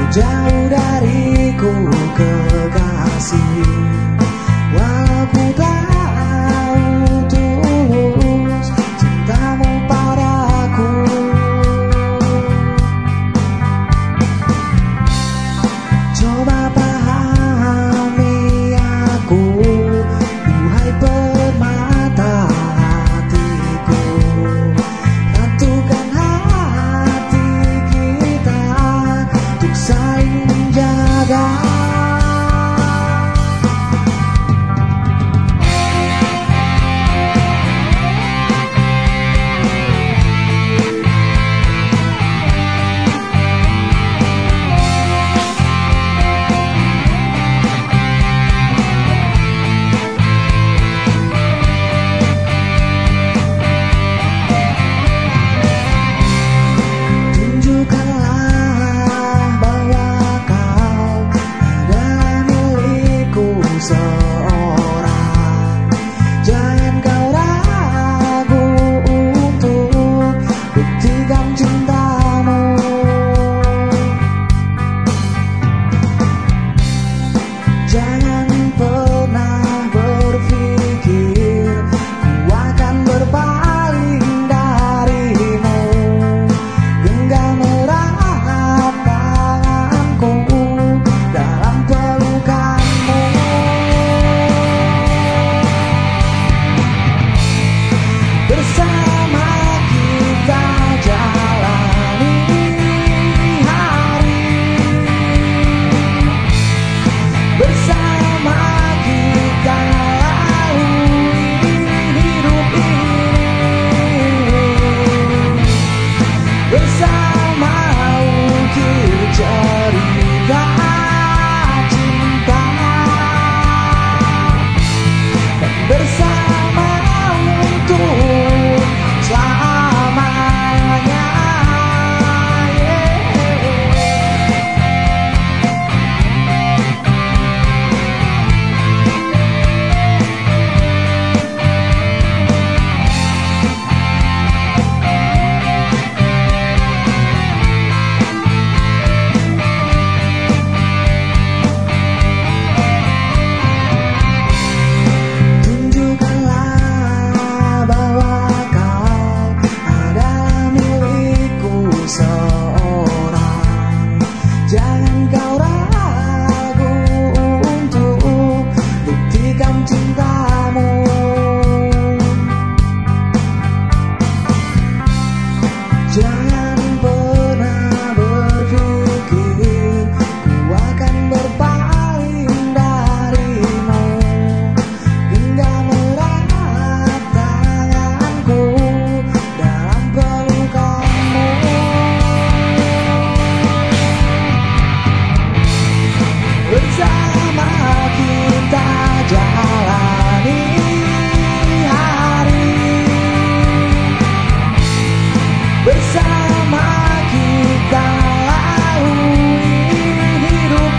jauh dariku kekasih, walau ku tahu tulus cintamu padaku. Coba pahami aku, duhai permata hatiku. Satukan hati kita untuk saling menjaga. Jangan pernah berpikir ku akan berpaling darimu. Genggam erat tanganku dalam pelukanmu. Bersama kita jalani hari, bersama kita lalui hidup ini, bersama ukir cerita cinta, dan bersama untuk selamanya. Jangan kau ragu untuk buktikan cintamu. Jangan pernah berpikir ku akan berpaling darimu. Genggam erat tanganku dalam pelukanmu. Bersama kita jalani hari, bersama kita lalui hidup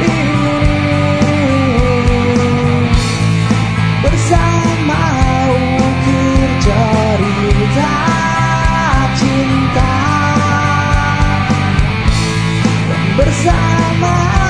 ini, bersama ukir cerita cinta, dan bersama